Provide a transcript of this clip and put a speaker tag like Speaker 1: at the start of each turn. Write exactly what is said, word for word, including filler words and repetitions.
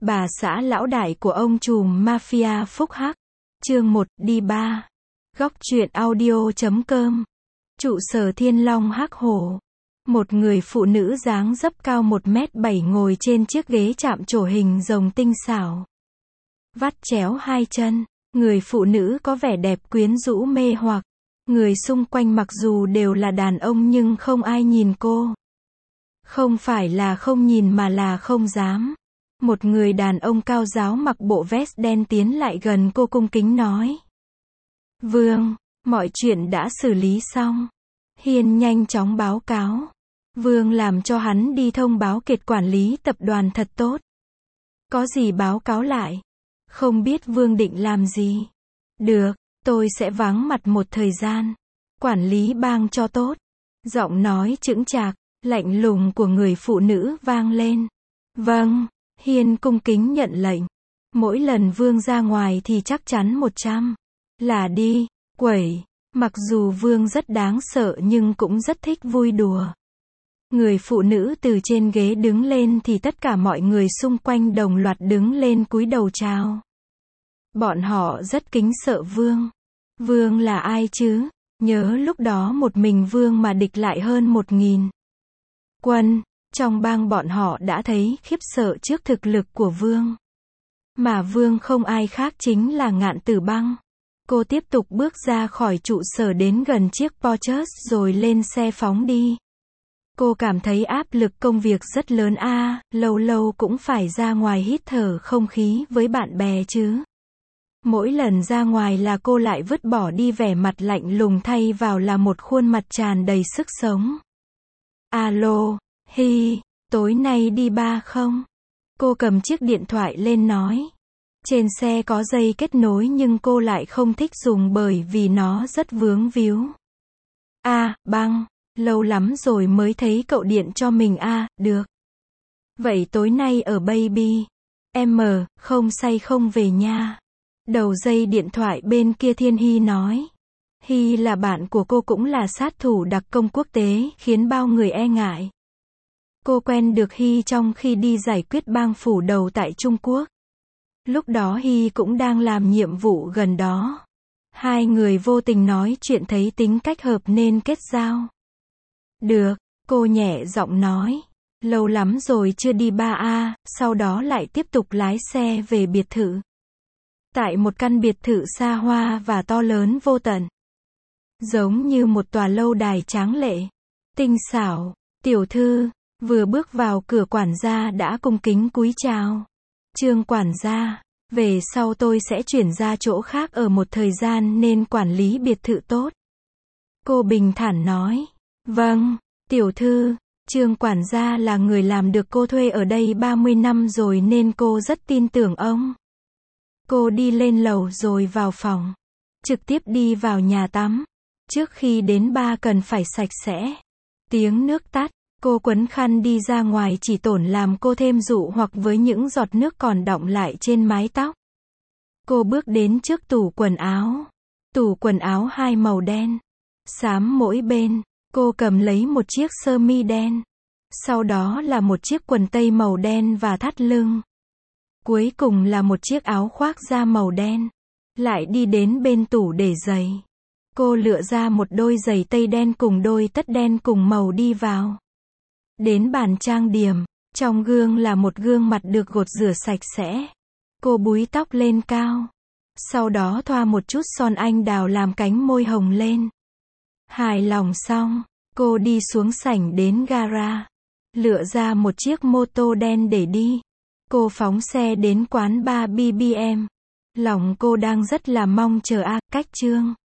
Speaker 1: Bà xã lão đại của ông trùm mafia Phúc Hắc. Chương một, đi ba. Góc truyện audio chấm com. Trụ sở Thiên Long Hắc Hổ. Một người phụ nữ dáng dấp cao một mét bảy ngồi trên chiếc ghế chạm trổ hình rồng tinh xảo. Vắt chéo hai chân. Người phụ nữ có vẻ đẹp quyến rũ mê hoặc. Người xung quanh mặc dù đều là đàn ông nhưng không ai nhìn cô. Không phải là không nhìn mà là không dám. Một người đàn ông cao ráo mặc bộ vest đen tiến lại gần cô cung kính nói. Vương, mọi chuyện đã xử lý xong. Hiên nhanh chóng báo cáo. Vương làm cho hắn đi thông báo kiệt quản lý tập đoàn thật tốt. Có gì báo cáo lại? Không biết Vương định làm gì? Được, tôi sẽ vắng mặt một thời gian. Quản lý bang cho tốt. Giọng nói chững chạc, lạnh lùng của người phụ nữ vang lên. Vâng. Hiên cung kính nhận lệnh. Mỗi lần Vương ra ngoài thì chắc chắn một trăm là đi, quẩy. Mặc dù Vương rất đáng sợ nhưng cũng rất thích vui đùa. Người phụ nữ từ trên ghế đứng lên thì tất cả mọi người xung quanh đồng loạt đứng lên cúi đầu chào. Bọn họ rất kính sợ Vương. Vương là ai chứ? Nhớ lúc đó một mình Vương mà địch lại hơn một nghìn quân. Trong bang bọn họ đã thấy khiếp sợ trước thực lực của Vương. Mà Vương không ai khác chính là Ngạn Tử Băng. Cô tiếp tục bước ra khỏi trụ sở đến gần chiếc Porsche rồi lên xe phóng đi. Cô cảm thấy áp lực công việc rất lớn a, à, lâu lâu cũng phải ra ngoài hít thở không khí với bạn bè chứ. Mỗi lần ra ngoài là cô lại vứt bỏ đi vẻ mặt lạnh lùng thay vào là một khuôn mặt tràn đầy sức sống. Alo. Hi, tối nay đi ba không? Cô cầm chiếc điện thoại lên nói. Trên xe có dây kết nối nhưng cô lại không thích dùng bởi vì nó rất vướng víu. À, Băng, lâu lắm rồi mới thấy cậu điện cho mình à, được. Vậy tối nay ở Baby. Em, không say không về nha. Đầu dây điện thoại bên kia Thiên Hy nói. Hy là bạn của cô cũng là sát thủ đặc công quốc tế, khiến bao người e ngại. Cô quen được Hy trong khi đi giải quyết bang phủ đầu tại Trung Quốc. Lúc đó Hy cũng đang làm nhiệm vụ gần đó. Hai người vô tình nói chuyện thấy tính cách hợp nên kết giao. Được, cô nhẹ giọng nói. Lâu lắm rồi chưa đi ba a, sau đó lại tiếp tục lái xe về biệt thự. Tại một căn biệt thự xa hoa và to lớn vô tận. Giống như một tòa lâu đài tráng lệ. Tinh xảo, tiểu thư. Vừa bước vào cửa quản gia đã cung kính cúi chào. Trương quản gia, về sau tôi sẽ chuyển ra chỗ khác ở một thời gian nên quản lý biệt thự tốt. Cô bình thản nói. Vâng, tiểu thư, Trương quản gia là người làm được cô thuê ở đây ba mươi năm rồi nên cô rất tin tưởng ông. Cô đi lên lầu rồi vào phòng. Trực tiếp đi vào nhà tắm. Trước khi đến ba cần phải sạch sẽ. Tiếng nước tắt. Cô quấn khăn đi ra ngoài chỉ tổn làm cô thêm dụ hoặc với những giọt nước còn đọng lại trên mái tóc. Cô bước đến trước tủ quần áo. Tủ quần áo hai màu đen, xám mỗi bên. Cô cầm lấy một chiếc sơ mi đen. Sau đó là một chiếc quần tây màu đen và thắt lưng. Cuối cùng là một chiếc áo khoác da màu đen. Lại đi đến bên tủ để giày. Cô lựa ra một đôi giày tây đen cùng đôi tất đen cùng màu đi vào. Đến bàn trang điểm, trong gương là một gương mặt được gột rửa sạch sẽ. Cô búi tóc lên cao. Sau đó thoa một chút son anh đào làm cánh môi hồng lên. Hài lòng xong, cô đi xuống sảnh đến gara. Lựa ra một chiếc mô tô đen để đi. Cô phóng xe đến quán bar bê bê em. Lòng cô đang rất là mong chờ a, cách Trương